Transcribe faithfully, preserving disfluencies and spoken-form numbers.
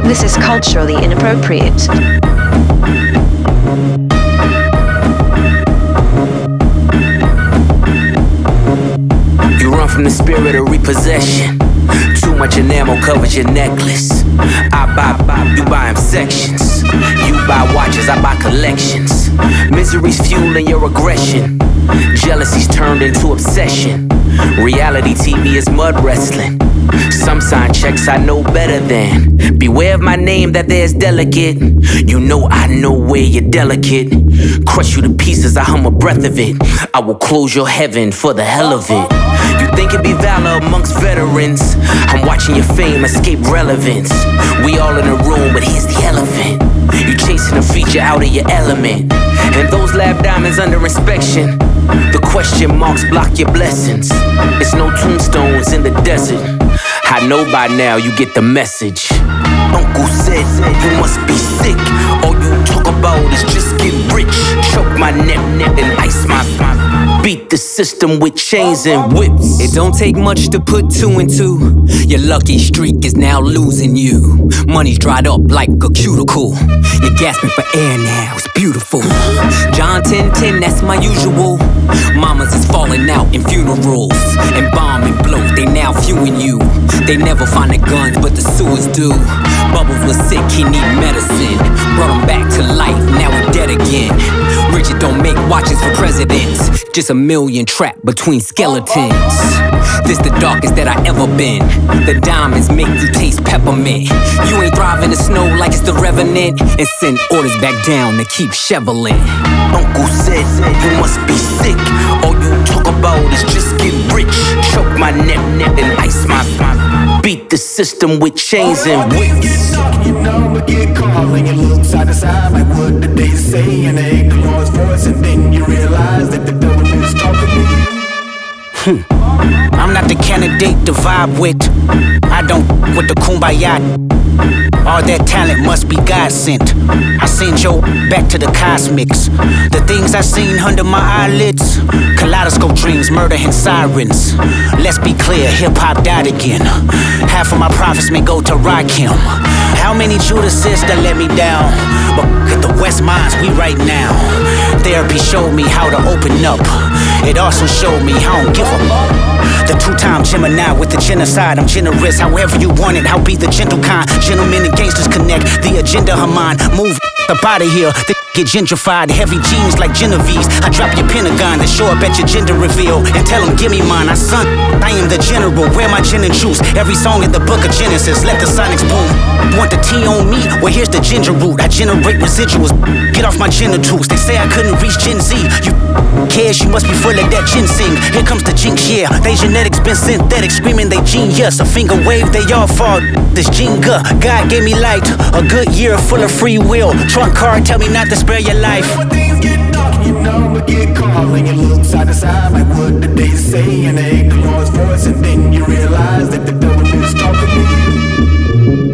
This is culturally inappropriate. You run from the spirit of repossession. Too much enamel covers your necklace. I buy, buy, you buy in sections. You buy watches, I buy collections. Misery's fueling your aggression. Jealousy's turned into obsession. Reality T V is mud wrestling. Some sign checks I know better than. Beware of my name that there's delicate. You know I know where you're delicate. Crush you to pieces, I hum a breath of it. I will close your heaven for the hell of it. You think it'd be valor amongst veterans. I'm watching your fame escape relevance. We all in a room, but here's the elephant. You chasing a feature out of your element. And those lab diamonds under inspection. The question marks block your blessings. It's no tombstones in the desert. I know by now you get the message. Uncle said you must be sick. All you talk about is just getting rich. Choke my neck and ice my beat the system with chains and whips. It don't take much to put two and two. Your lucky streak is now losing you. Money's dried up like a cuticle. You're gasping for air now, it's beautiful. John ten ten, that's my usual. Mamas is falling out in funerals. And bombing blows, they now viewing you. They never find the guns, but the sewers do. Bubbles was sick, he need medicine. Brought him back to life, now we're dead again. Richard don't make watches for presidents. Just a million trapped between skeletons. This the darkest that I ever been. The diamonds make you taste peppermint. You ain't thriving in the snow like it's the Revenant. And send orders back down to keep shoveling. Uncle said you must be sick. All you talk about is just getting rich. Choke my neck and ice my beat the system with chains and whips. You know, but get calm and you look side to side like what did they say? And they ain't the Lord's voice, and then you realize that the devil is talking to you. Hmm. I'm not the candidate to vibe with. I don't with the kumbaya. All that talent must be God sent. I send Joe back to the cosmics. The things I seen under my eyelids. Kaleidoscope dreams, murder and sirens. Let's be clear, hip-hop died again. Half of my profits may go to Rakim. How many Judases that let me down? But at the West Minds, we right now. Therapy showed me how to open up. It also showed me I don't give a the two-time Gemini with the genocide. I'm generous, however you want it. I'll be the gentle kind. Gentlemen and gangsters connect. The agenda of mine. Move up out of here. They get gentrified. Heavy jeans like Genevieve's. I drop your Pentagon and show up at your gender reveal. And tell them, give me mine. I son, I am the general. Where my gin and juice? Every song in the book of Genesis. Let the sonics boom. Want the tea on me? Well, here's the ginger root. I generate residuals. Get off my genitals. They say I couldn't reach Gen Z. You cares? You must be full of that ginseng. Here comes the jinx, yeah. They genetics been synthetic, screaming they genius. A finger wave, they all fall. This Jenga, God gave me light. A good year full of free will. Trunk card, tell me not to spare your life. When things get dark, you know, but get calm and you look side to side like what did they say? And they ain't the Lord's voice, and then you realize that the devil is talking to you.